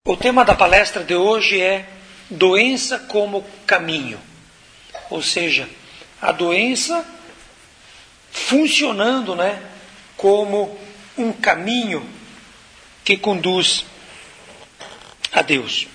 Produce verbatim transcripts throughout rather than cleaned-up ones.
O tema da palestra de hoje é doença como caminho, ou seja, a doença funcionando, né, como um caminho que conduz a Deus.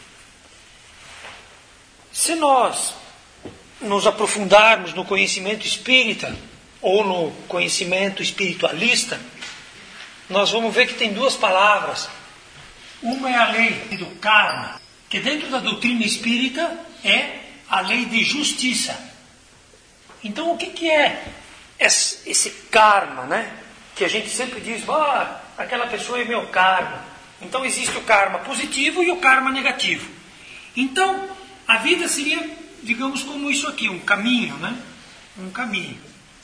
Se nós nos aprofundarmos no conhecimento espírita ou no conhecimento espiritualista, nós vamos ver que tem duas palavras. Uma é a lei do karma, que dentro da doutrina espírita é a lei de justiça. Então o que, que é esse karma, né? Que a gente sempre diz, ah, aquela pessoa é meu karma. Então existe o karma positivo e o karma negativo. Então a vida seria, digamos, como isso aqui, um caminho, né? Um caminho.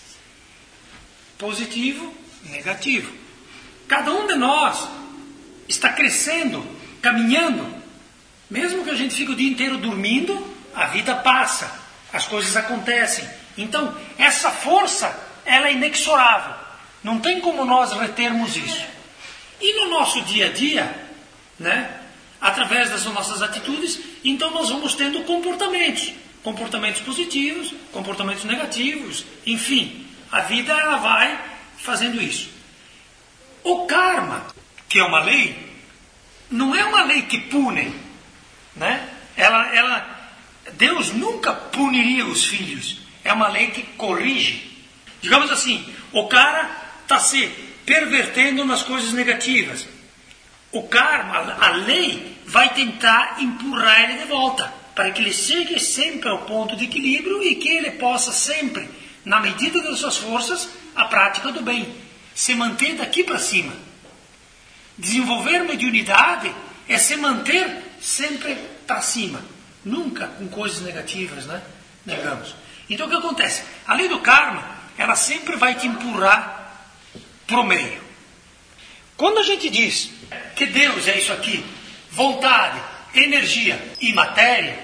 Positivo, negativo. Cada um de nós está crescendo, caminhando. Mesmo que a gente fique o dia inteiro dormindo, a vida passa, as coisas acontecem. Então, essa força, ela é inexorável. Não tem como nós retermos isso. E no nosso dia a dia, né, através das nossas atitudes, então nós vamos tendo comportamentos. Comportamentos positivos, comportamentos negativos, enfim. A vida, ela vai fazendo isso. O karma, que é uma lei, não é uma lei que pune, né? Ela, ela, Deus nunca puniria os filhos. É uma lei que corrige. Digamos assim, o cara está se pervertendo nas coisas negativas. O karma, a lei, vai tentar empurrar ele de volta, para que ele chegue sempre ao ponto de equilíbrio e que ele possa sempre, na medida das suas forças, a prática do bem. Se manter daqui para cima. Desenvolver mediunidade é se manter sempre para cima. Nunca com coisas negativas, né? Digamos. Então o que acontece? A lei do karma, ela sempre vai te empurrar para o meio. Quando a gente diz que Deus é isso aqui, vontade, energia e matéria,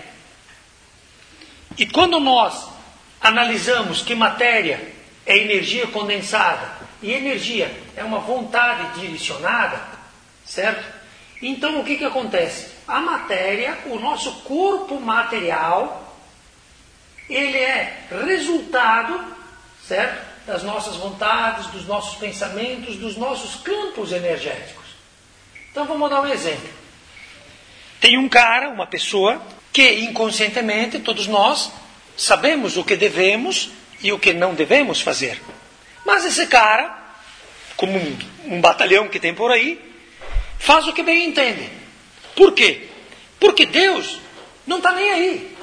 e quando nós analisamos que matéria é energia condensada e energia é uma vontade direcionada, certo? Então o que, que acontece? A matéria, o nosso corpo material, ele é resultado, certo? Das nossas vontades, dos nossos pensamentos, dos nossos campos energéticos. Então vamos dar um exemplo. Tem um cara, uma pessoa, que inconscientemente todos nós sabemos o que devemos e o que não devemos fazer. Mas esse cara, como um, um batalhão que tem por aí, faz o que bem entende. Por quê? Porque Deus não está nem aí.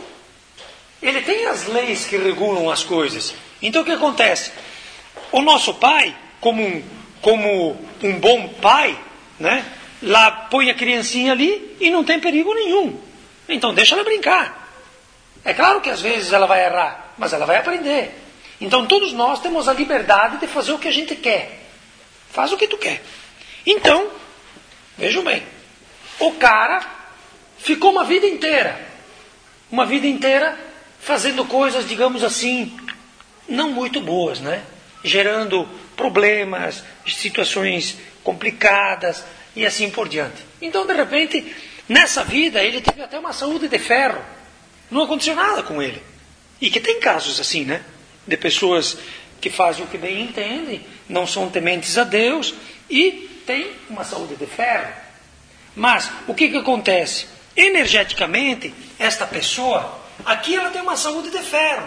Ele tem as leis que regulam as coisas. Então o que acontece? O nosso pai, como um, como um bom pai, né, lá põe a criancinha ali e não tem perigo nenhum. Então deixa ela brincar. É claro que às vezes ela vai errar, mas ela vai aprender. Então todos nós temos a liberdade de fazer o que a gente quer. Faz o que tu quer. Então, vejam bem, o cara ficou uma vida inteira, uma vida inteira fazendo coisas, digamos assim, não muito boas, né? Gerando problemas, situações complicadas e assim por diante. Então, de repente, nessa vida, ele teve até uma saúde de ferro. Não aconteceu nada com ele. E que tem casos assim, né? De pessoas que fazem o que bem entendem, não são tementes a Deus e têm uma saúde de ferro. Mas, o que, que acontece? Energeticamente, esta pessoa, aqui ela tem uma saúde de ferro.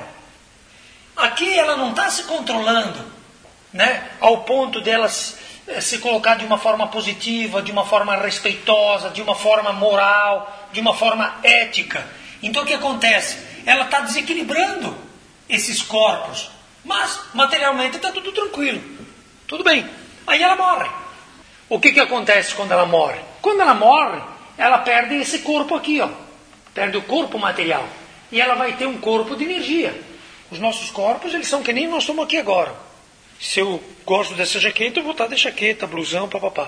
Aqui ela não está se controlando, né? Ao ponto dela se, se colocar de uma forma positiva, de uma forma respeitosa, de uma forma moral, de uma forma ética. Então o que acontece? Ela está desequilibrando esses corpos, mas materialmente está tudo tranquilo, tudo bem. Aí ela morre. O que, que acontece quando ela morre? Quando ela morre, ela perde esse corpo aqui, ó, perde o corpo material, e ela vai ter um corpo de energia. Os nossos corpos, eles são que nem nós somos aqui agora. Se eu gosto dessa jaqueta, eu vou estar de jaqueta, blusão, papapá.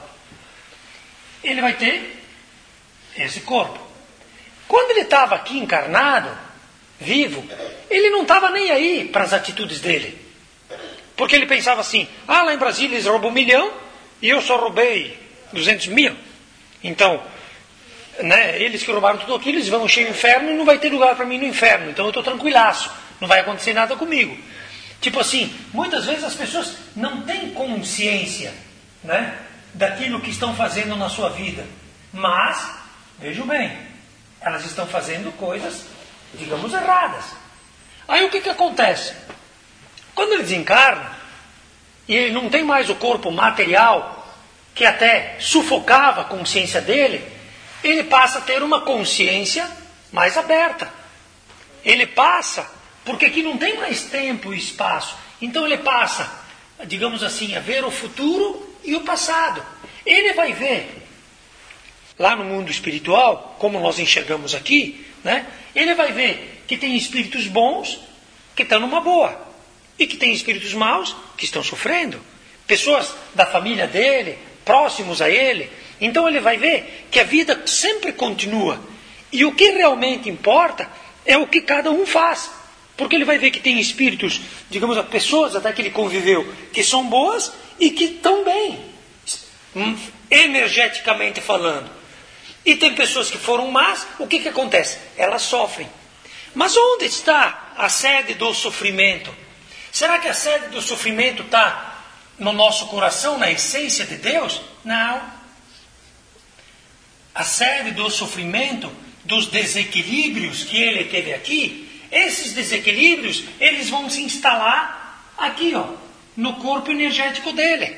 Ele vai ter esse corpo. Quando ele estava aqui encarnado, vivo, ele não estava nem aí para as atitudes dele. Porque ele pensava assim, ah, lá em Brasília eles roubam um milhão e eu só roubei duzentos mil. Então, né, eles que roubaram tudo aquilo, eles vão encher o inferno e não vai ter lugar para mim no inferno. Então eu estou tranquilaço, não vai acontecer nada comigo. Tipo assim, muitas vezes as pessoas não têm consciência, né, daquilo que estão fazendo na sua vida. Mas, vejam bem, elas estão fazendo coisas, digamos, erradas. Aí o que, que acontece? Quando ele desencarna, e ele não tem mais o corpo material, que até sufocava a consciência dele, ele passa a ter uma consciência mais aberta. Ele passa, porque aqui não tem mais tempo e espaço, então ele passa, digamos assim, a ver o futuro e o passado. Ele vai ver, lá no mundo espiritual, como nós enxergamos aqui, né, ele vai ver que tem espíritos bons que estão numa boa, e que tem espíritos maus que estão sofrendo. Pessoas da família dele, próximos a ele. Então ele vai ver que a vida sempre continua. E o que realmente importa é o que cada um faz. Porque ele vai ver que tem espíritos, digamos, pessoas até que ele conviveu, que são boas e que estão bem, energeticamente falando. E tem pessoas que foram más, o que, que acontece? Elas sofrem. Mas onde está a sede do sofrimento? Será que a sede do sofrimento está no nosso coração, na essência de Deus? Não. A sede do sofrimento, dos desequilíbrios que ele teve aqui, esses desequilíbrios, eles vão se instalar aqui, ó, no corpo energético dele.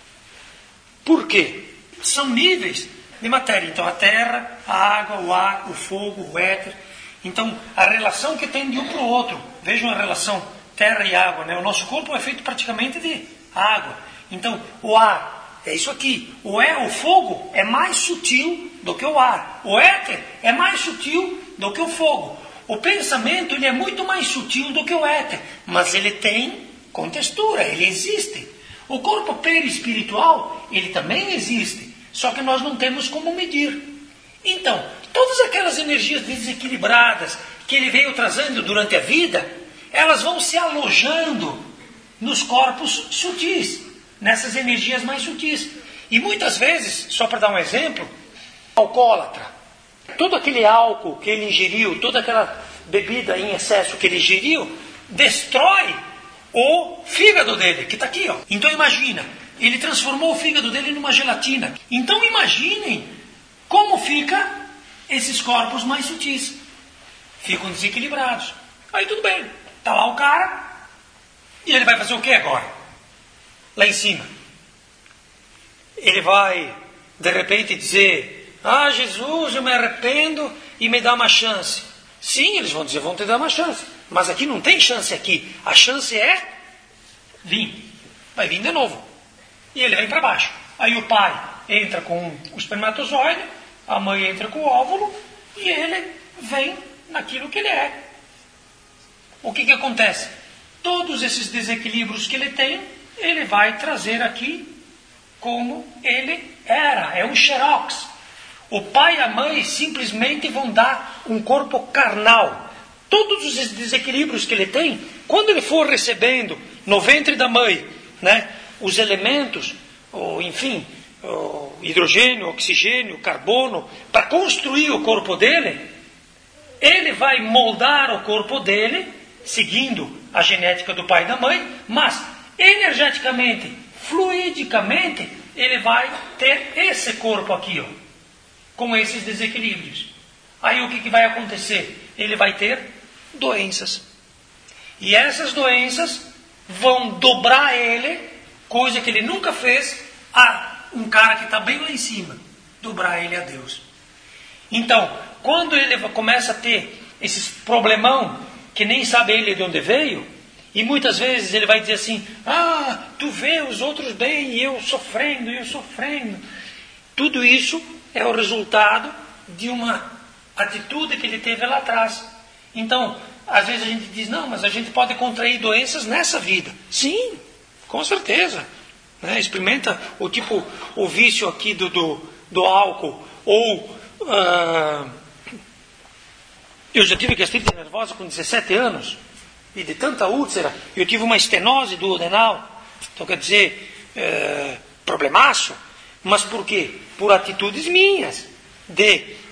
Por quê? São níveis de matéria. Então a terra, a água, o ar, o fogo, o éter. Então a relação que tem de um para o outro. Vejam a relação terra e água, né? O nosso corpo é feito praticamente de água. Então o ar é isso aqui. O, é, o fogo é mais sutil do que o ar. O éter é mais sutil do que o fogo. O pensamento ele é muito mais sutil do que o éter, mas ele tem contextura, ele existe. O corpo perispiritual, ele também existe, só que nós não temos como medir. Então, todas aquelas energias desequilibradas que ele veio trazendo durante a vida, elas vão se alojando nos corpos sutis, nessas energias mais sutis. E muitas vezes, só para dar um exemplo, alcoólatra, todo aquele álcool que ele ingeriu, toda aquela bebida em excesso que ele ingeriu, destrói o fígado dele, que está aqui, ó. Então imagina, ele transformou o fígado dele numa gelatina. Então imaginem como fica esses corpos mais sutis. Ficam desequilibrados. Aí tudo bem, está lá o cara, e ele vai fazer o que agora? Lá em cima. Ele vai, de repente, dizer: ah, Jesus, eu me arrependo e me dá uma chance. Sim, eles vão dizer, vão te dar uma chance. Mas aqui não tem chance aqui. A chance é vir. Vai vir de novo. E ele vem para baixo. Aí o pai entra com o espermatozoide, a mãe entra com o óvulo, e ele vem naquilo que ele é. O que que acontece? Todos esses desequilíbrios que ele tem, ele vai trazer aqui como ele era. É um xerox. O pai e a mãe simplesmente vão dar um corpo carnal. Todos os desequilíbrios que ele tem, quando ele for recebendo no ventre da mãe, né, os elementos, ou, enfim, o hidrogênio, oxigênio, carbono, para construir o corpo dele, ele vai moldar o corpo dele, seguindo a genética do pai e da mãe, mas energeticamente, fluidicamente, ele vai ter esse corpo aqui, ó, com esses desequilíbrios. Aí o que, que vai acontecer? Ele vai ter doenças. E essas doenças vão dobrar ele, coisa que ele nunca fez, a um cara que está bem lá em cima. Dobrar ele a Deus. Então, quando ele começa a ter esses problemão, que nem sabe ele de onde veio, e muitas vezes ele vai dizer assim: ah, tu vê os outros bem e eu sofrendo, e eu sofrendo. Tudo isso é o resultado de uma atitude que ele teve lá atrás. Então, às vezes a gente diz, não, mas a gente pode contrair doenças nessa vida. Sim, com certeza. Né? Experimenta o tipo, o vício aqui do, do, do álcool, ou uh, eu já tive gastrite nervosa com dezessete anos, e de tanta úlcera, eu tive uma estenose duodenal. Então, quer dizer, uh, problemaço. Mas por quê? Por atitudes minhas, de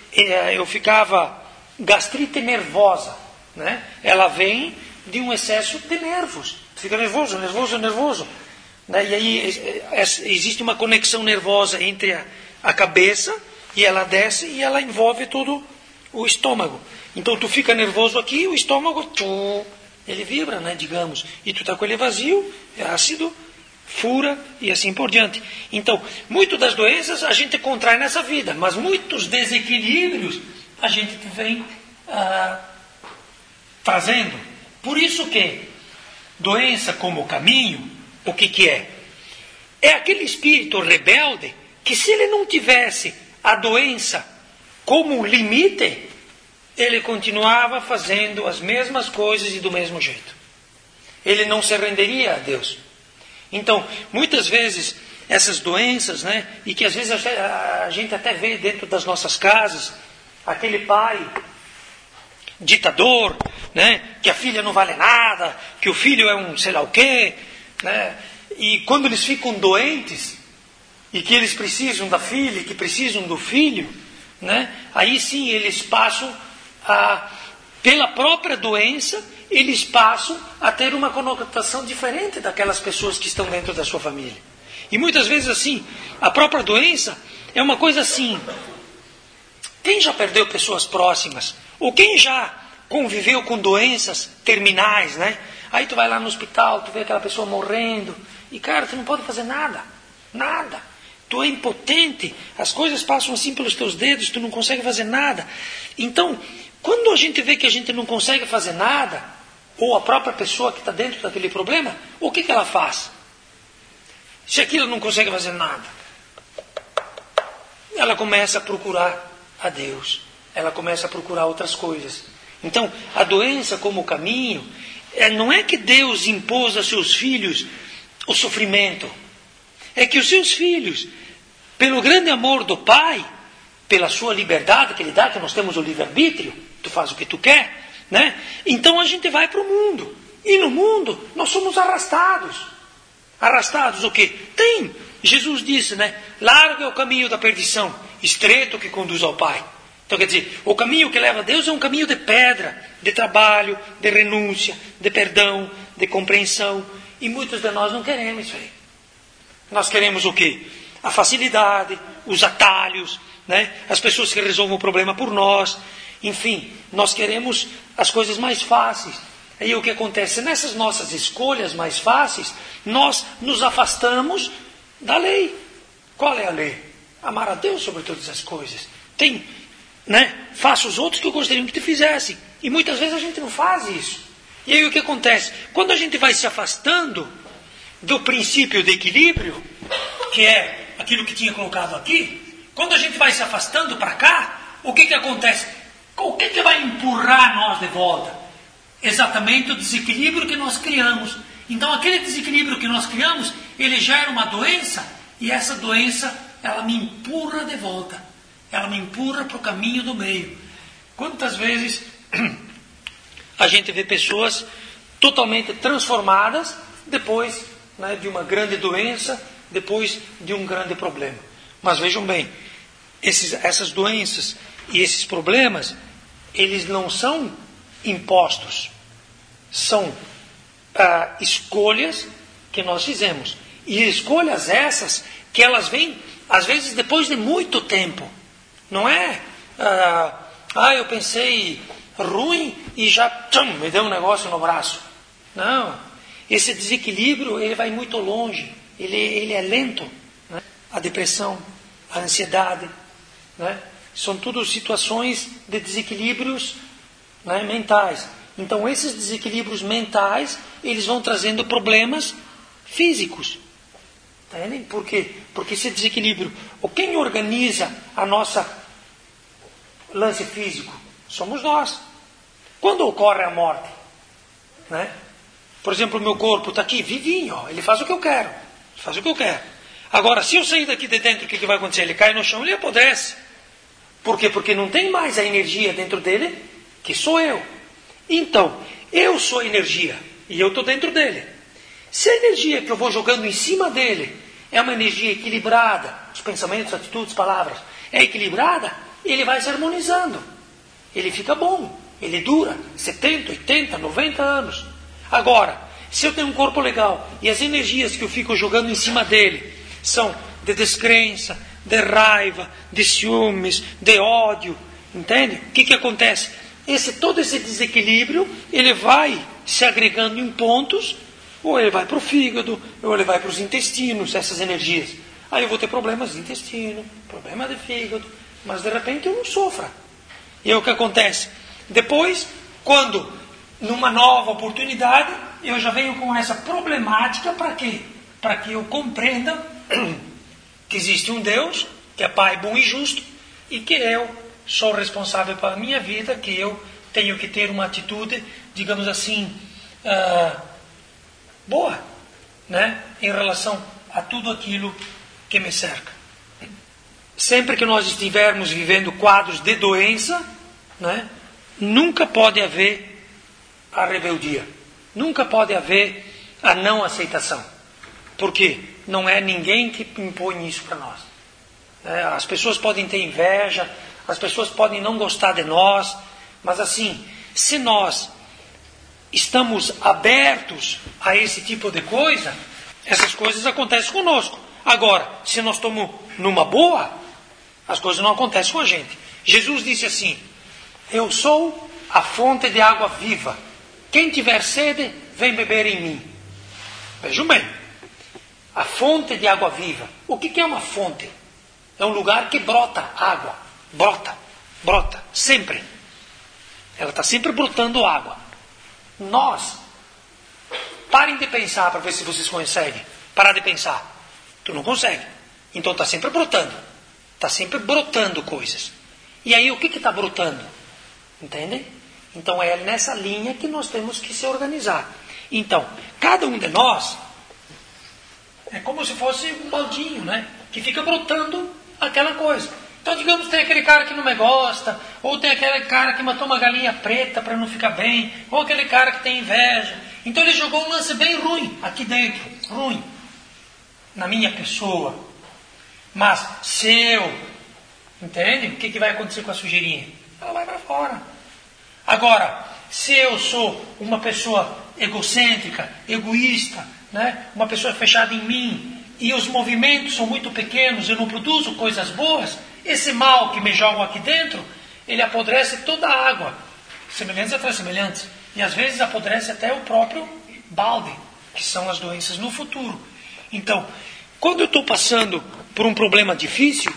eu ficava gastrite nervosa, né? Ela vem de um excesso de nervos. Tu fica nervoso, nervoso, nervoso. Né? E aí existe uma conexão nervosa entre a, a cabeça, e ela desce e ela envolve todo o estômago. Então tu fica nervoso aqui, o estômago, tchum, ele vibra, né, digamos. E tu está com ele vazio, é ácido, fura e assim por diante. Então, muitas das doenças a gente contrai nessa vida, mas muitos desequilíbrios a gente vem ah, trazendo. Por isso que doença como caminho, o que, que é? É aquele espírito rebelde que, se ele não tivesse a doença como limite, ele continuava fazendo as mesmas coisas e do mesmo jeito. Ele não se renderia a Deus. Então, muitas vezes, essas doenças, né, e que às vezes a gente até vê dentro das nossas casas, aquele pai ditador, né, que a filha não vale nada, que o filho é um sei lá o quê, né, e quando eles ficam doentes, e que eles precisam da filha, que precisam do filho, né, aí sim eles passam a, pela própria doença, eles passam a ter uma conotação diferente daquelas pessoas que estão dentro da sua família. E muitas vezes assim, a própria doença é uma coisa assim. Quem já perdeu pessoas próximas? Ou quem já conviveu com doenças terminais, né? Aí tu vai lá no hospital, tu vê aquela pessoa morrendo, e cara, tu não pode fazer nada. Nada. Tu é impotente, as coisas passam assim pelos teus dedos, tu não consegue fazer nada. Então, quando a gente vê que a gente não consegue fazer nada, ou a própria pessoa que está dentro daquele problema, o que, que ela faz? Se aquilo não consegue fazer nada, ela começa a procurar a Deus. Ela começa a procurar outras coisas. Então, a doença como caminho, é, não é que Deus impôs a seus filhos o sofrimento. É que os seus filhos, pelo grande amor do Pai, pela sua liberdade que Ele dá, que nós temos o livre-arbítrio, tu faz o que tu quer, né? Então a gente vai para o mundo. E no mundo nós somos arrastados. Arrastados o quê? Tem. Jesus disse, né? Largo é o caminho da perdição, estreito que conduz ao Pai. Então quer dizer, o caminho que leva a Deus é um caminho de pedra, de trabalho, de renúncia, de perdão, de compreensão. E muitos de nós não queremos isso aí. Nós queremos o quê? A facilidade, os atalhos, né? As pessoas que resolvam o problema por nós. Enfim, nós queremos as coisas mais fáceis. Aí o que acontece? Nessas nossas escolhas mais fáceis, nós nos afastamos da lei. Qual é a lei? Amar a Deus sobre todas as coisas. Tem, né? Faça os outros que eu gostaria que te fizessem. E muitas vezes a gente não faz isso. E aí o que acontece? Quando a gente vai se afastando do princípio de equilíbrio, que é aquilo que tinha colocado aqui, quando a gente vai se afastando para cá, o que, que acontece? O que, que vai empurrar nós de volta? Exatamente o desequilíbrio que nós criamos. Então aquele desequilíbrio que nós criamos, ele gera uma doença, e essa doença, ela me empurra de volta. Ela me empurra para o caminho do meio. Quantas vezes a gente vê pessoas totalmente transformadas depois, né, de uma grande doença, depois de um grande problema. Mas vejam bem, esses, essas doenças e esses problemas, eles não são impostos. São ah, escolhas que nós fizemos. E escolhas essas que elas vêm, às vezes, depois de muito tempo. Não é, ah, ah eu pensei ruim e já tchum, me deu um negócio no braço. Não. Esse desequilíbrio, ele vai muito longe. Ele, ele é lento. Né? A depressão, a ansiedade, né? São tudo situações de desequilíbrios, né, mentais. Então, esses desequilíbrios mentais, eles vão trazendo problemas físicos. Tá vendo? Por quê? Porque esse desequilíbrio, ou quem organiza a nossa lance físico? Somos nós. Quando ocorre a morte, né? Por exemplo, o meu corpo está aqui, vivinho, ó, ele faz o que eu quero. Ele faz o que eu quero. Agora, se eu sair daqui de dentro, o que, que vai acontecer? Ele cai no chão, ele apodrece. Por quê? Porque não tem mais a energia dentro dele, que sou eu. Então, eu sou a energia, e eu estou dentro dele. Se a energia que eu vou jogando em cima dele é uma energia equilibrada, os pensamentos, atitudes, palavras, é equilibrada, ele vai se harmonizando. Ele fica bom. Ele dura setenta, oitenta, noventa anos. Agora, se eu tenho um corpo legal e as energias que eu fico jogando em cima dele são de descrença, de raiva, de ciúmes, de ódio, entende? O que, que acontece? Esse, todo esse desequilíbrio, ele vai se agregando em pontos, ou ele vai para o fígado, ou ele vai para os intestinos, essas energias. Aí eu vou ter problemas de intestino, problema de fígado, mas de repente eu não sofro. E aí o que acontece? Depois, quando, numa nova oportunidade, eu já venho com essa problemática para quê? Para que eu compreenda que existe um Deus, que é Pai bom e justo, e que eu sou responsável pela minha vida, que eu tenho que ter uma atitude, digamos assim, uh, boa, né? Em relação a tudo aquilo que me cerca. Sempre que nós estivermos vivendo quadros de doença, né? Nunca pode haver a rebeldia. Nunca pode haver a não aceitação. Por quê? Não é ninguém que impõe isso para nós. As pessoas podem ter inveja, as pessoas podem não gostar de nós, mas assim, se nós estamos abertos a esse tipo de coisa, essas coisas acontecem conosco. Agora, se nós estamos numa boa, as coisas não acontecem com a gente. Jesus disse assim: eu sou a fonte de água viva. Quem tiver sede, vem beber em mim. Vejam bem, a fonte de água viva. O que é uma fonte? É um lugar que brota água. Brota, brota, sempre. Ela está sempre brotando água. Nós, parem de pensar para ver se vocês conseguem. Parar de pensar. Tu não consegue. Então está sempre brotando. Está sempre brotando coisas. E aí o que está brotando? Entendem? Então é nessa linha que nós temos que se organizar. Então, cada um de nós é como se fosse um baldinho, né? Que fica brotando aquela coisa. Então, digamos, tem aquele cara que não me gosta, ou tem aquele cara que matou uma galinha preta para não ficar bem, ou aquele cara que tem inveja. Então ele jogou um lance bem ruim aqui dentro, ruim, na minha pessoa. Mas se eu, entende? O que, que vai acontecer com a sujeirinha? Ela vai para fora. Agora, se eu sou uma pessoa egocêntrica, egoísta, né? Uma pessoa fechada em mim, e os movimentos são muito pequenos, eu não produzo coisas boas, esse mal que me jogam aqui dentro, ele apodrece toda a água. Semelhantes atrás semelhantes. E às vezes apodrece até o próprio balde, que são as doenças no futuro. Então, quando eu estou passando por um problema difícil,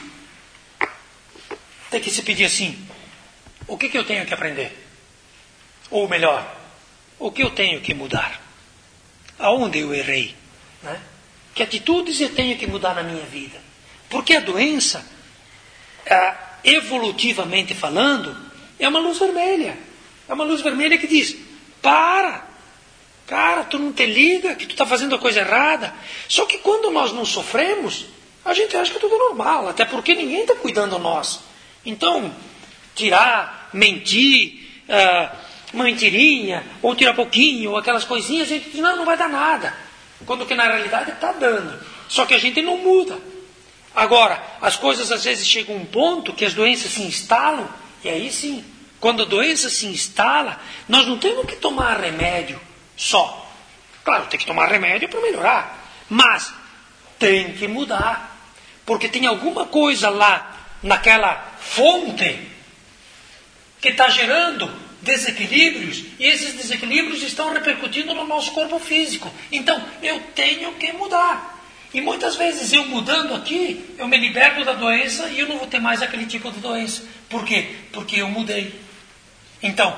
tem que se pedir assim: o que, que eu tenho que aprender? Ou melhor, o que eu tenho que mudar? Aonde eu errei? Né? Que atitudes eu tenho que mudar na minha vida? Porque a doença, ah, evolutivamente falando, é uma luz vermelha. É uma luz vermelha que diz: para! Cara, tu não te liga que tu está fazendo a coisa errada. Só que quando nós não sofremos, a gente acha que é tudo normal. Até porque ninguém está cuidando de nós. Então, tirar, mentir, ah, uma mentirinha, ou tirar pouquinho, ou aquelas coisinhas, a gente diz: não, não vai dar nada. Quando que na realidade está dando. Só que a gente não muda. Agora, as coisas às vezes chegam a um ponto que as doenças se instalam, e aí sim, quando a doença se instala, nós não temos que tomar remédio só. Claro, tem que tomar remédio para melhorar, mas tem que mudar, porque tem alguma coisa lá naquela fonte que está gerando desequilíbrios, e esses desequilíbrios estão repercutindo no nosso corpo físico. Então, eu tenho que mudar. E muitas vezes eu mudando aqui, eu me liberto da doença e eu não vou ter mais aquele tipo de doença. Por quê? Porque eu mudei. Então,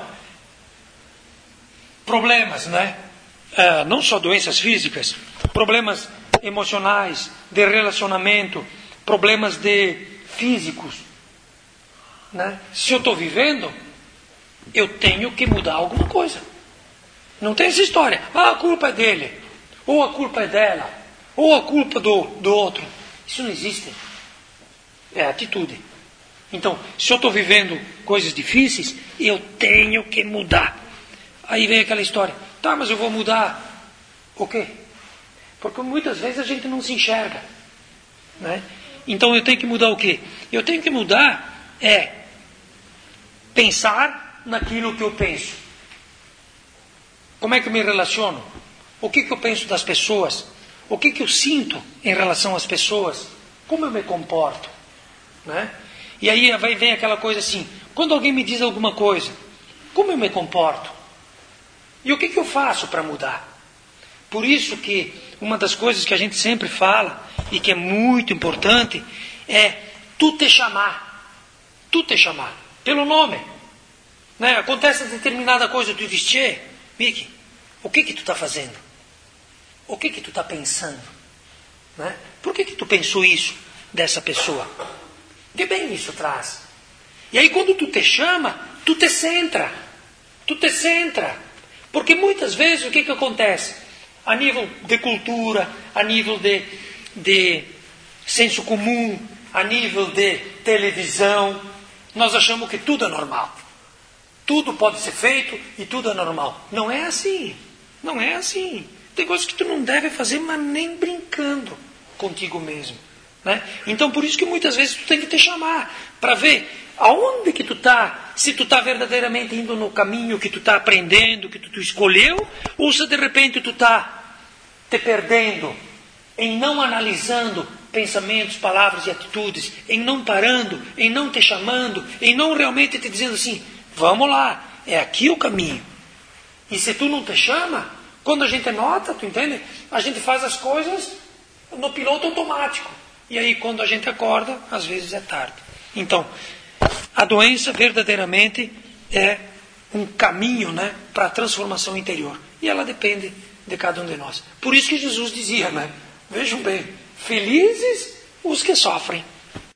problemas, né? Uh, não só doenças físicas, problemas emocionais, de relacionamento, problemas de físicos, né? Se eu estou vivendo, eu tenho que mudar alguma coisa. Não tem essa história: ah, a culpa é dele, ou a culpa é dela, ou a culpa do, do outro. Isso não existe. É atitude. Então, se eu estou vivendo coisas difíceis, eu tenho que mudar. Aí vem aquela história: tá, mas eu vou mudar o quê? Porque muitas vezes a gente não se enxerga, né? Então eu tenho que mudar o quê? Eu tenho que mudar é pensar naquilo que eu penso. Como é que eu me relaciono? O que, que eu penso das pessoas? O que, que eu sinto em relação às pessoas? Como eu me comporto? Né? E aí vai vem aquela coisa assim, quando alguém me diz alguma coisa, como eu me comporto? E o que, que eu faço para mudar? Por isso que uma das coisas que a gente sempre fala, e que é muito importante, é tu te chamar. Tu te chamar. Pelo nome. Né? Acontece determinada coisa, tu diz, tchê, Mickey, o que que tu está fazendo? O que que tu está pensando? Né? Por que que tu pensou isso dessa pessoa? Que bem isso traz? E aí quando tu te chama, tu te centra. Tu te centra. Porque muitas vezes o que que acontece? A nível de cultura, a nível de, de senso comum, a nível de televisão, nós achamos que tudo é normal. Tudo pode ser feito e tudo é normal. Não é assim. Não é assim. Tem coisas que tu não deve fazer, mas nem brincando contigo mesmo. Né? Então, por isso que muitas vezes tu tem que te chamar para ver aonde que tu está, se tu está verdadeiramente indo no caminho que tu está aprendendo, que tu, tu escolheu, ou se de repente tu está te perdendo em não analisando pensamentos, palavras e atitudes, em não parando, em não te chamando, em não realmente te dizendo assim, vamos lá, é aqui o caminho. E se tu não te chama, quando a gente nota, tu entende? A gente faz as coisas no piloto automático. E aí quando a gente acorda, às vezes é tarde. Então, a doença verdadeiramente é um caminho, né, para a transformação interior. E ela depende de cada um de nós. Por isso que Jesus dizia, né? Vejam bem, felizes os que sofrem.